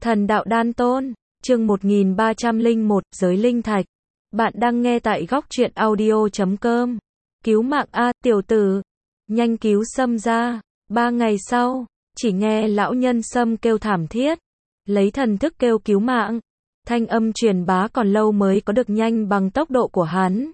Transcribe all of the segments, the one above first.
Thần đạo đan tôn, chương 1301, giới linh thạch. Bạn đang nghe tại góc truyện audio.com. Cứu mạng A, tiểu tử. Nhanh cứu Sâm ra. 3 ngày sau, chỉ nghe lão nhân Sâm kêu thảm thiết. Lấy thần thức kêu cứu mạng. Thanh âm truyền bá còn lâu mới có được nhanh bằng tốc độ của hắn.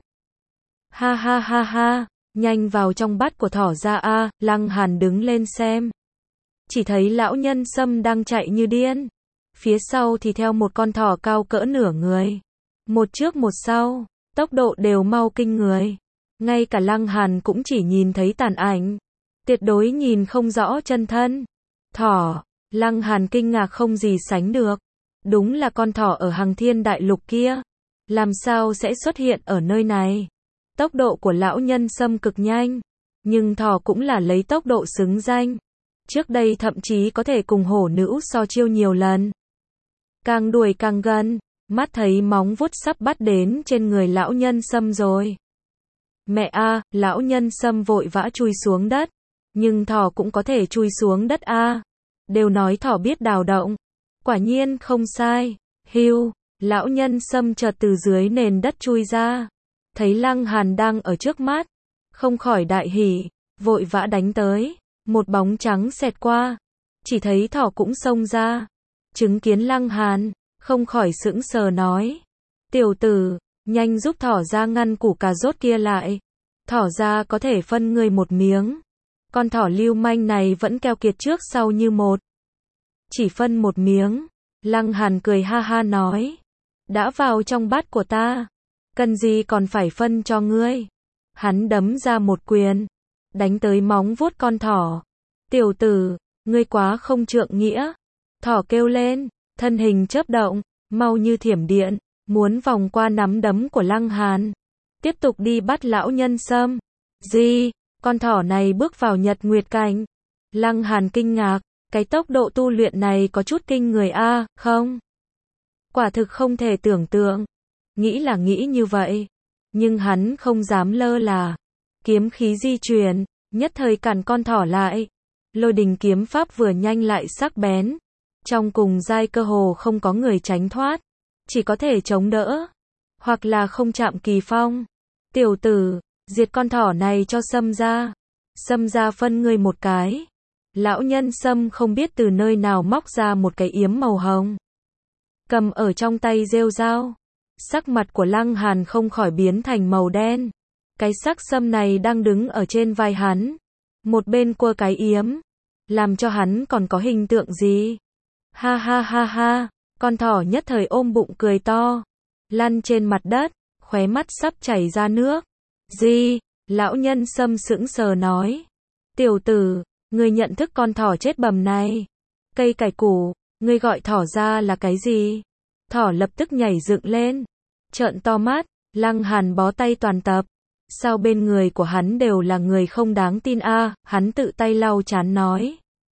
Ha ha ha ha, nhanh vào trong bát của thỏ ra A, Lăng Hàn đứng lên xem. Chỉ thấy lão nhân Sâm đang chạy như điên. Phía sau thì theo một con thỏ cao cỡ nửa người. Một trước một sau, tốc độ đều mau kinh người. Ngay cả Lăng Hàn cũng chỉ nhìn thấy tàn ảnh. Tuyệt đối nhìn không rõ chân thân. Thỏ, Lăng Hàn kinh ngạc không gì sánh được. Đúng là con thỏ ở Hằng Thiên Đại Lục kia. Làm sao sẽ xuất hiện ở nơi này? Tốc độ của lão nhân Sâm cực nhanh. Nhưng thỏ cũng là lấy tốc độ xứng danh. Trước đây thậm chí có thể cùng hổ nữ so chiêu nhiều lần. Càng đuổi càng gần, mắt thấy móng vuốt sắp bắt đến trên người lão nhân Sâm rồi. Mẹ a, lão nhân Sâm vội vã chui xuống đất. Nhưng thỏ cũng có thể chui xuống đất a. Đều nói thỏ biết đào động. Quả nhiên không sai. Hưu, lão nhân Sâm chợt từ dưới nền đất chui ra. Thấy Lăng Hàn đang ở trước mắt. Không khỏi đại hỉ, vội vã đánh tới. Một bóng trắng xẹt qua. Chỉ thấy thỏ cũng xông ra. Chứng kiến Lăng Hàn, không khỏi sững sờ nói. Tiểu tử, nhanh giúp thỏ ra ngăn củ cà rốt kia lại. Thỏ ra có thể phân ngươi một miếng. Con thỏ lưu manh này vẫn keo kiệt trước sau như một. Chỉ phân một miếng. Lăng Hàn cười ha ha nói. Đã vào trong bát của ta. Cần gì còn phải phân cho ngươi. Hắn đấm ra một quyền. Đánh tới móng vuốt con thỏ. Tiểu tử, ngươi quá không trượng nghĩa. Thỏ kêu lên, thân hình chớp động, mau như thiểm điện, muốn vòng qua nắm đấm của Lăng Hàn. Tiếp tục đi bắt lão nhân Sâm. Gì? Con thỏ này bước vào Nhật Nguyệt Cảnh. Lăng Hàn kinh ngạc, cái tốc độ tu luyện này có chút kinh người a, không? Quả thực không thể tưởng tượng. Nghĩ là nghĩ như vậy, nhưng hắn không dám lơ là. Kiếm khí di chuyển, nhất thời cản con thỏ lại. Lôi đình kiếm pháp vừa nhanh lại sắc bén. Trong cùng giai cơ hồ không có người tránh thoát. Chỉ có thể chống đỡ. Hoặc là không chạm kỳ phong. Tiểu tử, diệt con thỏ này cho Sâm ra. Sâm ra phân ngươi một cái. Lão nhân Sâm không biết từ nơi nào móc ra một cái yếm màu hồng. Cầm ở trong tay rêu rao. Sắc mặt của Lăng Hàn không khỏi biến thành màu đen. Cái sắc sâm này đang đứng ở trên vai hắn. Một bên cua cái yếm. Làm cho hắn còn có hình tượng gì? Ha ha ha ha. Con thỏ nhất thời ôm bụng cười to. Lăn trên mặt đất. Khóe mắt sắp chảy ra nước. Gì? Lão nhân Sâm sững sờ nói. Tiểu tử, ngươi nhận thức con thỏ chết bầm này. Cây cải củ, ngươi gọi thỏ ra là cái gì? Thỏ lập tức nhảy dựng lên. Trợn to mắt. Lăng Hàn bó tay toàn tập. Sao bên người của hắn đều là người không đáng tin a? Hắn tự tay lau chán nói.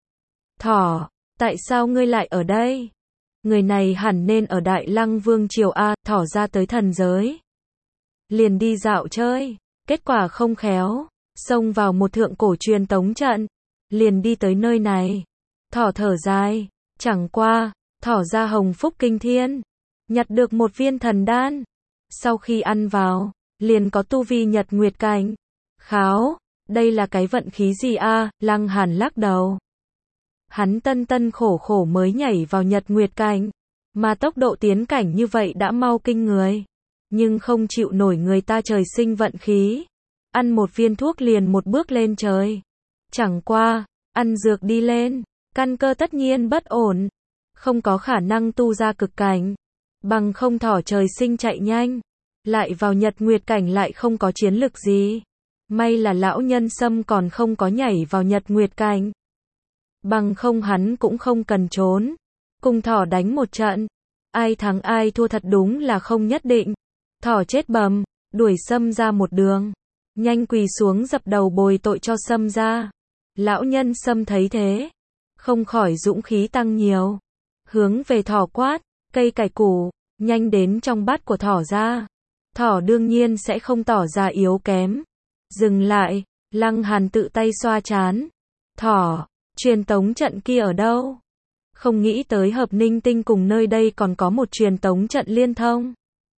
Thỏ, tại sao ngươi lại ở đây? Người này hẳn nên ở Đại Lăng Vương Triều a. Thỏ ra tới thần giới. Liền đi dạo chơi. Kết quả không khéo. Xông vào một thượng cổ truyền tống trận. Liền đi tới nơi này. Thỏ thở dài. Chẳng qua, thỏ ra hồng phúc kinh thiên. Nhặt được một viên thần đan. Sau khi ăn vào, liền có tu vi Nhật Nguyệt Cảnh. Kháo, đây là cái vận khí gì a? Lăng Hàn lắc đầu. Hắn tân khổ khổ mới nhảy vào Nhật Nguyệt Cảnh. Mà tốc độ tiến cảnh như vậy đã mau kinh người. Nhưng không chịu nổi người ta trời sinh vận khí. Ăn một viên thuốc liền một bước lên trời. Chẳng qua, ăn dược đi lên, căn cơ tất nhiên bất ổn. Không có khả năng tu ra cực cảnh. Bằng không thỏ trời sinh chạy nhanh. Lại vào Nhật Nguyệt Cảnh lại không có chiến lực gì. May là lão nhân Sâm còn không có nhảy vào Nhật Nguyệt Cảnh. Bằng không hắn cũng không cần trốn. Cùng thỏ đánh một trận. Ai thắng ai thua thật đúng là không nhất định. Thỏ chết bầm, đuổi Sâm ra một đường. Nhanh quỳ xuống dập đầu bồi tội cho Sâm ra. Lão nhân Sâm thấy thế. Không khỏi dũng khí tăng nhiều. Hướng về thỏ quát, cây cải củ, nhanh đến trong bát của thỏ ra. Thỏ đương nhiên sẽ không tỏ ra yếu kém. Dừng lại, Lăng Hàn tự tay xoa trán. Thỏ, truyền tống trận kia ở đâu? Không nghĩ tới Hợp Ninh Tinh cùng nơi đây còn có một truyền tống trận liên thông.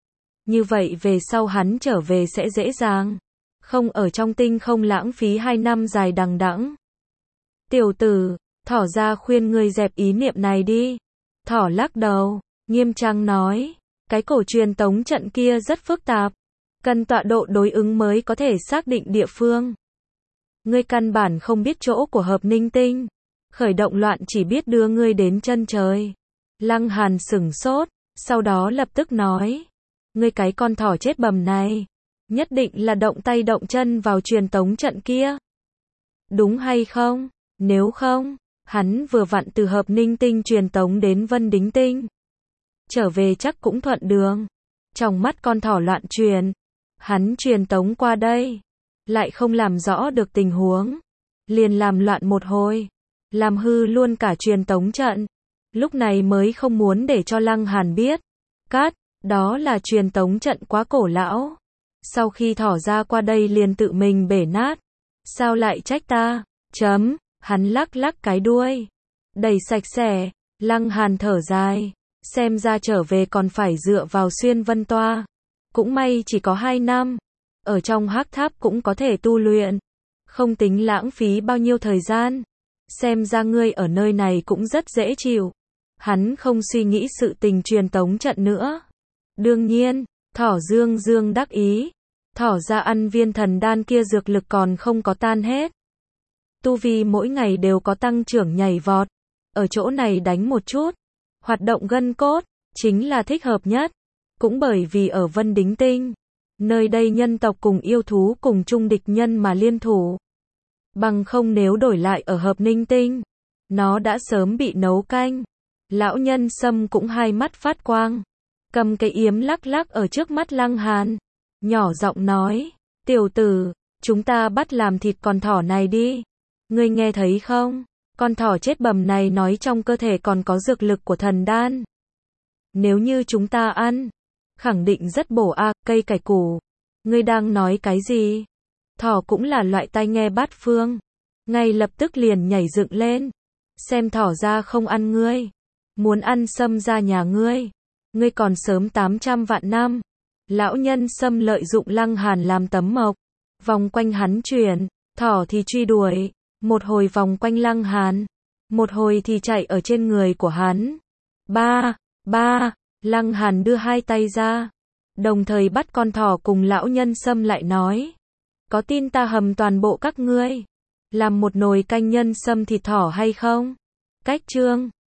Như vậy về sau hắn trở về sẽ dễ dàng. Không ở trong tinh không lãng phí 2 năm dài đằng đẵng. Tiểu tử, Thỏ ra khuyên ngươi dẹp ý niệm này đi. Thỏ lắc đầu, nghiêm trang nói, cái cổ truyền tống trận kia rất phức tạp. Cần tọa độ đối ứng mới có thể xác định địa phương. Ngươi căn bản không biết chỗ của Hợp Ninh Tinh. Khởi động loạn chỉ biết đưa ngươi đến chân trời. Lăng Hàn sửng sốt, sau đó lập tức nói, ngươi cái con thỏ chết bầm này, nhất định là động tay động chân vào truyền tống trận kia. Đúng hay không? Nếu không, hắn vừa vặn từ Hợp Ninh Tinh truyền tống đến Vân Đính Tinh. Trở về chắc cũng thuận đường. Trong mắt con thỏ loạn truyền. Hắn truyền tống qua đây. Lại không làm rõ được tình huống. Liền làm loạn một hồi. Làm hư luôn cả truyền tống trận. Lúc này mới không muốn để cho Lăng Hàn biết. Cát, đó là truyền tống trận quá cổ lão. Sau khi thỏ ra qua đây liền tự mình bể nát. Sao lại trách ta? Chấm. Hắn lắc lắc cái đuôi. Đầy sạch sẽ. Lăng Hàn thở dài. Xem ra trở về còn phải dựa vào xuyên vân toa. Cũng may chỉ có 2 năm. Ở trong hắc tháp cũng có thể tu luyện. Không tính lãng phí bao nhiêu thời gian. Xem ra ngươi ở nơi này cũng rất dễ chịu. Hắn không suy nghĩ sự tình truyền tống trận nữa. Đương nhiên, thỏ dương dương đắc ý. Thỏ ra ăn viên thần đan kia dược lực còn không có tan hết. Tu vi mỗi ngày đều có tăng trưởng nhảy vọt. Ở chỗ này đánh một chút. Hoạt động gân cốt, chính là thích hợp nhất. Cũng bởi vì ở Vân Đính Tinh. Nơi đây nhân tộc cùng yêu thú cùng chung địch nhân mà liên thủ. Bằng không nếu đổi lại ở Hợp Ninh Tinh. Nó đã sớm bị nấu canh. Lão nhân Sâm cũng hai mắt phát quang. Cầm cái yếm lắc lắc ở trước mắt Lăng Hàn. Nhỏ giọng nói, tiểu tử, chúng ta bắt làm thịt con thỏ này đi. Ngươi nghe thấy không? Con thỏ chết bầm này nói trong cơ thể còn có dược lực của thần đan. Nếu như chúng ta ăn, khẳng định rất bổ a, cây cải củ. Ngươi đang nói cái gì? Thỏ cũng là loại tai nghe bát phương. Ngay lập tức liền nhảy dựng lên. Xem thỏ ra không ăn ngươi. Muốn ăn Sâm ra nhà ngươi. Ngươi còn sớm 800 vạn năm. Lão nhân Sâm lợi dụng Lăng Hàn làm tấm mộc. Vòng quanh hắn chuyển. Thỏ thì truy đuổi. Một hồi vòng quanh Lăng Hàn. Một hồi thì chạy ở trên người của hắn. Ba. Lăng Hàn đưa hai tay ra. Đồng thời bắt con thỏ cùng lão nhân Sâm lại nói. Có tin ta hầm toàn bộ các ngươi. Làm một nồi canh nhân sâm thịt thỏ hay không? Cách chương